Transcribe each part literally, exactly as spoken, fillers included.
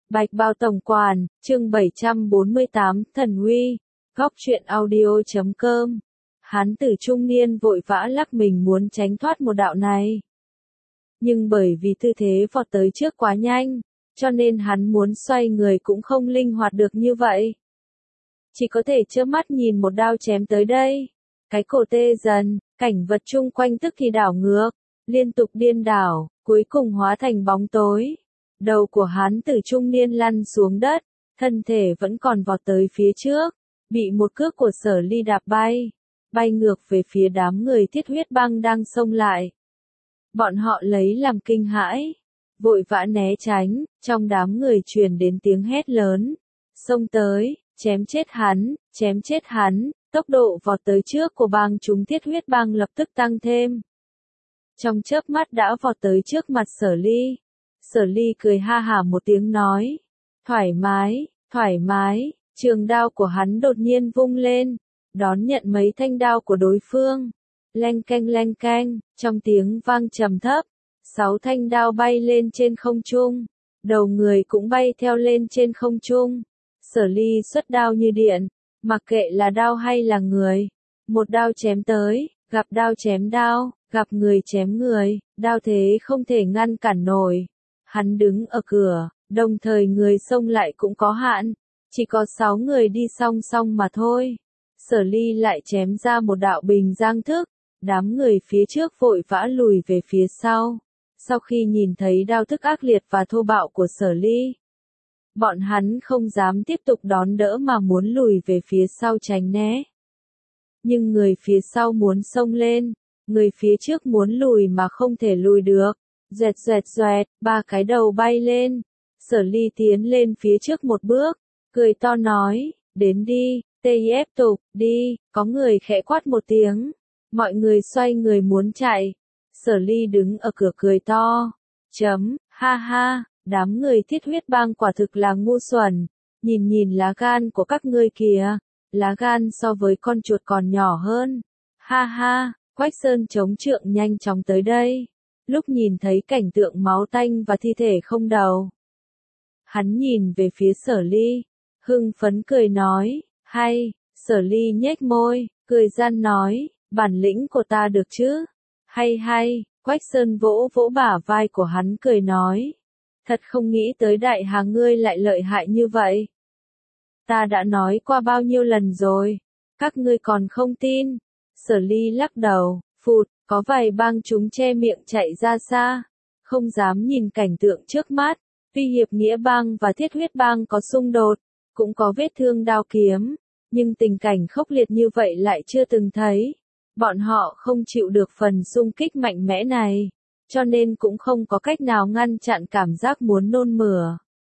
Bạch Bao Tổng Quản, chương bảy trăm bốn mươi tám, Thần Uy, góc truyện audio chấm com. Hán tử trung niên vội vã lắc mình muốn tránh thoát một đạo này. Nhưng bởi vì tư thế vọt tới trước quá nhanh, cho nên hắn muốn xoay người cũng không linh hoạt được như vậy. Chỉ có thể chớp mắt nhìn một đao chém tới đây. Cái cổ tê dần, cảnh vật chung quanh tức thì đảo ngược, liên tục điên đảo, cuối cùng hóa thành bóng tối. Đầu của hán tử trung niên lăn xuống đất, thân thể vẫn còn vọt tới phía trước, bị một cước của Sở Ly đạp bay, bay ngược về phía đám người Thiết Huyết Bang đang xông lại. Bọn họ lấy làm kinh hãi, vội vã né tránh, trong đám người truyền đến tiếng hét lớn, xông tới, chém chết hắn, chém chết hắn, tốc độ vọt tới trước của bang chúng Thiết Huyết Bang lập tức tăng thêm. Trong chớp mắt đã vọt tới trước mặt Sở Ly. Sở Ly cười ha hả một tiếng nói, thoải mái, thoải mái, trường đao của hắn đột nhiên vung lên, đón nhận mấy thanh đao của đối phương. Leng keng leng keng, trong tiếng vang trầm thấp, sáu thanh đao bay lên trên không trung, đầu người cũng bay theo lên trên không trung. Sở Ly xuất đao như điện, mặc kệ là đao hay là người, một đao chém tới, gặp đao chém đao, gặp người chém người, đao thế không thể ngăn cản nổi. Hắn đứng ở cửa, đồng thời người xông lại cũng có hạn, chỉ có sáu người đi song song mà thôi. Sở Ly lại chém ra một đạo bình giang thức, đám người phía trước vội vã lùi về phía sau. Sau khi nhìn thấy đao thức ác liệt và thô bạo của Sở Ly, bọn hắn không dám tiếp tục đón đỡ mà muốn lùi về phía sau tránh né. Nhưng người phía sau muốn xông lên, người phía trước muốn lùi mà không thể lùi được. Doẹt doẹt doẹt, ba cái đầu bay lên. Sở Ly tiến lên phía trước một bước, cười to nói, đến đi, tiếp tục, đi, có người khẽ quát một tiếng. Mọi người xoay người muốn chạy. Sở Ly đứng ở cửa cười to. Chấm, ha ha, đám người Thiết Huyết Bang quả thực là ngu xuẩn. Nhìn nhìn lá gan của các ngươi kìa, lá gan so với con chuột còn nhỏ hơn. Ha ha, Quách Sơn chống trượng nhanh chóng tới đây. Lúc nhìn thấy cảnh tượng máu tanh và thi thể không đầu, hắn nhìn về phía Sở Ly, hưng phấn cười nói, hay. Sở Ly nhếch môi, cười gian nói, bản lĩnh của ta được chứ? Hay hay. Quách Sơn vỗ vỗ bả vai của hắn cười nói, thật không nghĩ tới đại hà ngươi lại lợi hại như vậy. Ta đã nói qua bao nhiêu lần rồi, các ngươi còn không tin. Sở Ly lắc đầu, phụt. Có vài bang chúng che miệng chạy ra xa, không dám nhìn cảnh tượng trước mắt. Tuy Hiệp Nghĩa Bang và Thiết Huyết Bang có xung đột, cũng có vết thương đao kiếm, nhưng tình cảnh khốc liệt như vậy lại chưa từng thấy. Bọn họ không chịu được phần xung kích mạnh mẽ này, cho nên cũng không có cách nào ngăn chặn cảm giác muốn nôn mửa.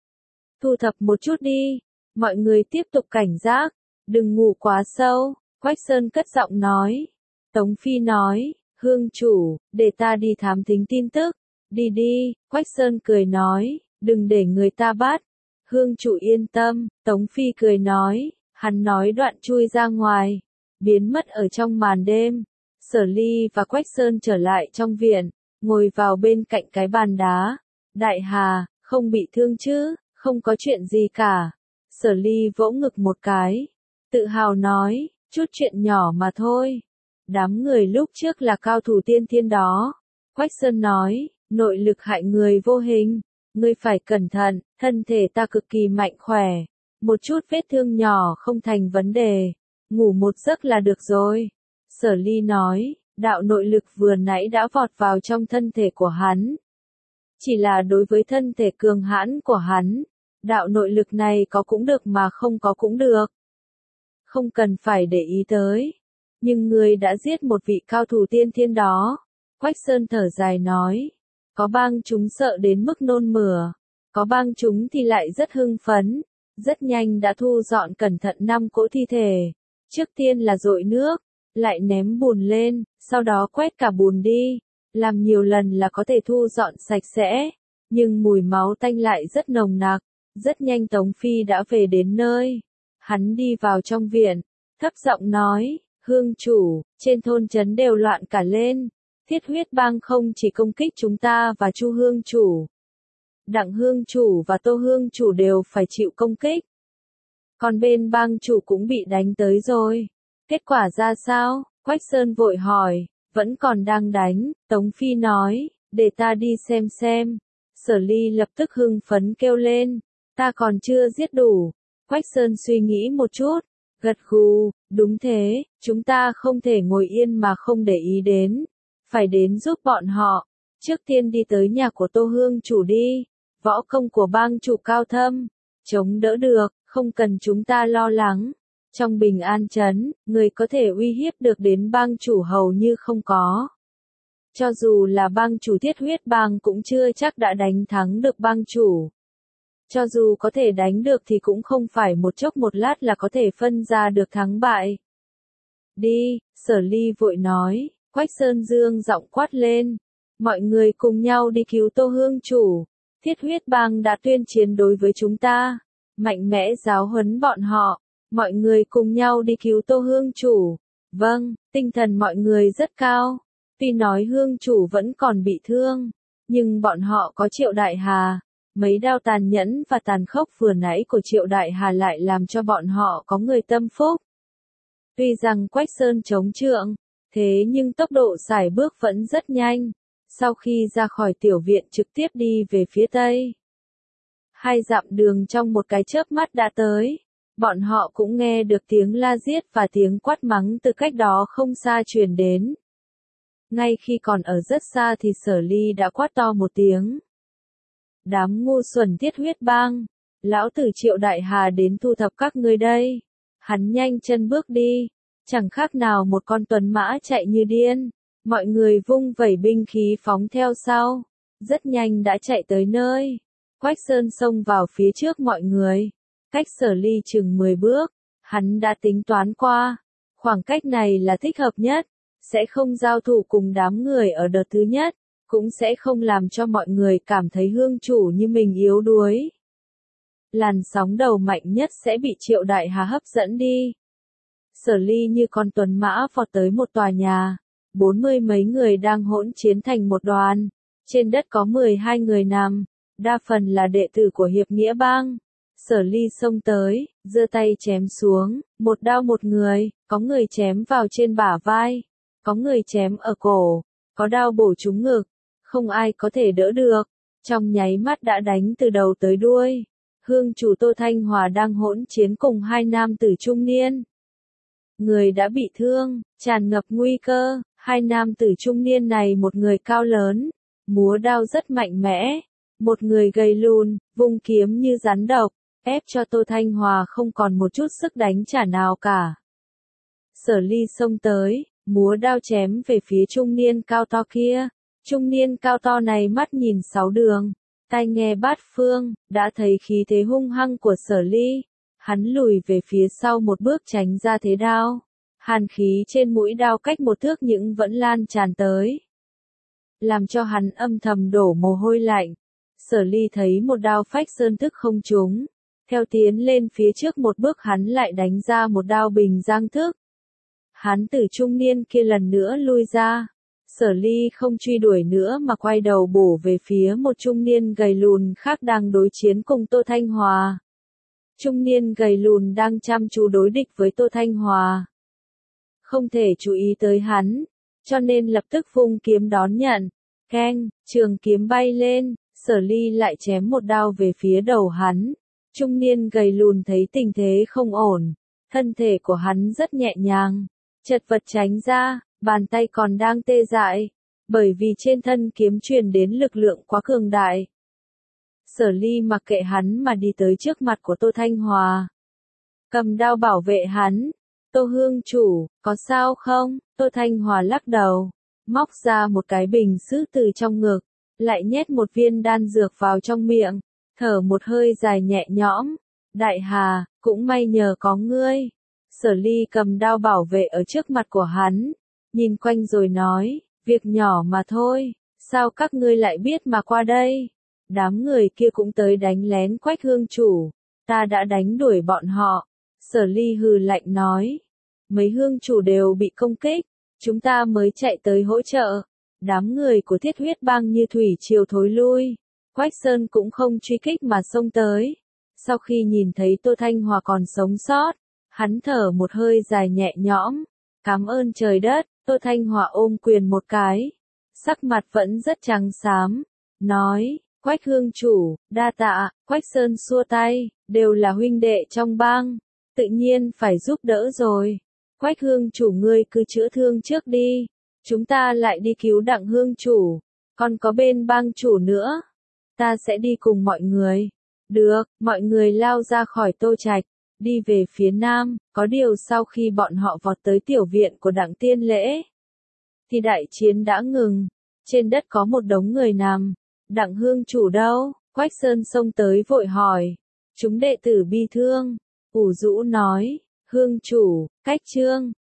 Thu thập một chút đi, mọi người tiếp tục cảnh giác, đừng ngủ quá sâu. Quách Sơn cất giọng nói. Tống Phi nói, Hương chủ, để ta đi thám thính tin tức. Đi đi, Quách Sơn cười nói, đừng để người ta bắt. Hương chủ yên tâm, Tống Phi cười nói, hắn nói đoạn chui ra ngoài, biến mất ở trong màn đêm. Sở Ly và Quách Sơn trở lại trong viện, ngồi vào bên cạnh cái bàn đá. Đại Hà, không bị thương chứ, không có chuyện gì cả. Sở Ly vỗ ngực một cái, tự hào nói, chút chuyện nhỏ mà thôi. Đám người lúc trước là cao thủ tiên thiên đó. Quách Sơn nói, nội lực hại người vô hình, ngươi phải cẩn thận, thân thể ta cực kỳ mạnh khỏe, một chút vết thương nhỏ không thành vấn đề, ngủ một giấc là được rồi. Sở Ly nói, đạo nội lực vừa nãy đã vọt vào trong thân thể của hắn. Chỉ là đối với thân thể cường hãn của hắn, đạo nội lực này có cũng được mà không có cũng được. Không cần phải để ý tới. Nhưng ngươi đã giết một vị cao thủ tiên thiên đó. Quách Sơn thở dài nói. Có bang chúng sợ đến mức nôn mửa. Có bang chúng thì lại rất hưng phấn. Rất nhanh đã thu dọn cẩn thận năm cỗ thi thể. Trước tiên là dội nước. Lại ném bùn lên. Sau đó quét cả bùn đi. Làm nhiều lần là có thể thu dọn sạch sẽ. Nhưng mùi máu tanh lại rất nồng nặc. Rất nhanh Tống Phi đã về đến nơi. Hắn đi vào trong viện. Thấp giọng nói. Hương chủ, trên thôn trấn đều loạn cả lên. Thiết Huyết Bang không chỉ công kích chúng ta và Chu Hương chủ. Đặng hương chủ và Tô hương chủ đều phải chịu công kích. Còn bên bang chủ cũng bị đánh tới rồi. Kết quả ra sao? Quách Sơn vội hỏi. Vẫn còn đang đánh, Tống Phi nói, để ta đi xem xem. Sở Ly lập tức hưng phấn kêu lên, ta còn chưa giết đủ. Quách Sơn suy nghĩ một chút, gật gù, đúng thế, chúng ta không thể ngồi yên mà không để ý đến, phải đến giúp bọn họ. Trước tiên đi tới nhà của Tô hương chủ đi, võ công của bang chủ cao thâm, chống đỡ được, không cần chúng ta lo lắng. Trong Bình An Trấn, người có thể uy hiếp được đến bang chủ hầu như không có. Cho dù là bang chủ Thiết Huyết Bang cũng chưa chắc đã đánh thắng được bang chủ. Cho dù có thể đánh được thì cũng không phải một chốc một lát là có thể phân ra được thắng bại. Đi, Sở Ly vội nói, Quách Sơn dương giọng quát lên. Mọi người cùng nhau đi cứu Tô hương chủ. Thiết Huyết Bang đã tuyên chiến đối với chúng ta. Mạnh mẽ giáo huấn bọn họ. Mọi người cùng nhau đi cứu Tô hương chủ. Vâng, tinh thần mọi người rất cao. Tuy nói hương chủ vẫn còn bị thương, nhưng bọn họ có Triệu Đại Hà. Mấy đao tàn nhẫn và tàn khốc vừa nãy của Triệu Đại Hà lại làm cho bọn họ có người tâm phúc. Tuy rằng Quách Sơn chống trượng, thế nhưng tốc độ sải bước vẫn rất nhanh. Sau khi ra khỏi tiểu viện trực tiếp đi về phía tây. Hai dặm đường trong một cái chớp mắt đã tới. Bọn họ cũng nghe được tiếng la giết và tiếng quát mắng từ cách đó không xa truyền đến. Ngay khi còn ở rất xa thì Sở Ly đã quát to một tiếng. Đám ngu xuẩn Thiết Huyết Bang, lão tử Triệu Đại Hà đến thu thập các ngươi đây. Hắn nhanh chân bước đi, chẳng khác nào một con tuấn mã chạy như điên. Mọi người vung vẩy binh khí phóng theo sau, rất nhanh đã chạy tới nơi. Quách Sơn xông vào phía trước mọi người, cách Sở Ly chừng mười bước, hắn đã tính toán qua, khoảng cách này là thích hợp nhất, sẽ không giao thủ cùng đám người ở đợt thứ nhất, cũng sẽ không làm cho mọi người cảm thấy hương chủ như mình yếu đuối. Làn sóng đầu mạnh nhất sẽ bị Triệu Đại Hà hấp dẫn đi. Sở Ly như con tuấn mã vọt tới một tòa nhà. Bốn mươi mấy người đang hỗn chiến thành một đoàn, trên đất có mười hai người nằm, đa phần là đệ tử của Hiệp Nghĩa Bang. Sở Ly xông tới, giơ tay chém xuống, một đao một người, có người chém vào trên bả vai, có người chém ở cổ, có đao bổ trúng ngực, không ai có thể đỡ được, trong nháy mắt đã đánh từ đầu tới đuôi. Hương chủ Tô Thanh Hòa đang hỗn chiến cùng hai nam tử trung niên. Người đã bị thương, tràn ngập nguy cơ, hai nam tử trung niên này một người cao lớn, múa đao rất mạnh mẽ, một người gầy lùn, vung kiếm như rắn độc, ép cho Tô Thanh Hòa không còn một chút sức đánh trả nào cả. Sở Ly xông tới, múa đao chém về phía trung niên cao to kia, trung niên cao to này mắt nhìn sáu đường, tai nghe bát phương, đã thấy khí thế hung hăng của Sở Ly. Hắn lùi về phía sau một bước tránh ra thế đao. Hàn khí trên mũi đao cách một thước nhưng vẫn lan tràn tới. Làm cho hắn âm thầm đổ mồ hôi lạnh. Sở Ly thấy một đao phách sơn thức không trúng. Theo tiến lên phía trước một bước hắn lại đánh ra một đao bình giang thức. Hắn tử trung niên kia lần nữa lui ra. Sở Ly không truy đuổi nữa mà quay đầu bổ về phía một trung niên gầy lùn khác đang đối chiến cùng Tô Thanh Hòa. Trung niên gầy lùn đang chăm chú đối địch với Tô Thanh Hòa. Không thể chú ý tới hắn, cho nên lập tức vung kiếm đón nhận. Keng, trường kiếm bay lên, Sở Ly lại chém một đao về phía đầu hắn. Trung niên gầy lùn thấy tình thế không ổn, thân thể của hắn rất nhẹ nhàng, chật vật tránh ra, bàn tay còn đang tê dại, bởi vì trên thân kiếm truyền đến lực lượng quá cường đại. Sở Ly mặc kệ hắn mà đi tới trước mặt của Tô Thanh Hòa. Cầm đao bảo vệ hắn. Tô hương chủ, có sao không? Tô Thanh Hòa lắc đầu, móc ra một cái bình sứ từ trong ngực, lại nhét một viên đan dược vào trong miệng, thở một hơi dài nhẹ nhõm. Đại Hà, cũng may nhờ có ngươi. Sở Ly cầm đao bảo vệ ở trước mặt của hắn, nhìn quanh rồi nói, việc nhỏ mà thôi, sao các ngươi lại biết mà qua đây? Đám người kia cũng tới đánh lén Quách hương chủ, ta đã đánh đuổi bọn họ. Sở Ly hừ lạnh nói, mấy hương chủ đều bị công kích, chúng ta mới chạy tới hỗ trợ. Đám người của Thiết Huyết Bang như thủy triều thối lui, Quách Sơn cũng không truy kích mà xông tới. Sau khi nhìn thấy Tô Thanh Hòa còn sống sót, hắn thở một hơi dài nhẹ nhõm. Cảm ơn trời đất, Tô Thanh Hòa ôm quyền một cái. Sắc mặt vẫn rất trắng xám. Nói, Quách hương chủ, đa tạ. Quách Sơn xua tay, đều là huynh đệ trong bang. Tự nhiên phải giúp đỡ rồi. Quách hương chủ ngươi cứ chữa thương trước đi. Chúng ta lại đi cứu Đặng hương chủ. Còn có bên bang chủ nữa. Ta sẽ đi cùng mọi người. Được, mọi người lao ra khỏi Tô Trạch, đi về phía nam. Có điều sau khi bọn họ vọt tới tiểu viện của Đặng Tiên Lễ, thì đại chiến đã ngừng. Trên đất có một đống người nằm. Đặng hương chủ đâu? Quách Sơn xông tới vội hỏi. Chúng đệ tử bi thương. Ủ Dũ nói, hương chủ, cách trương,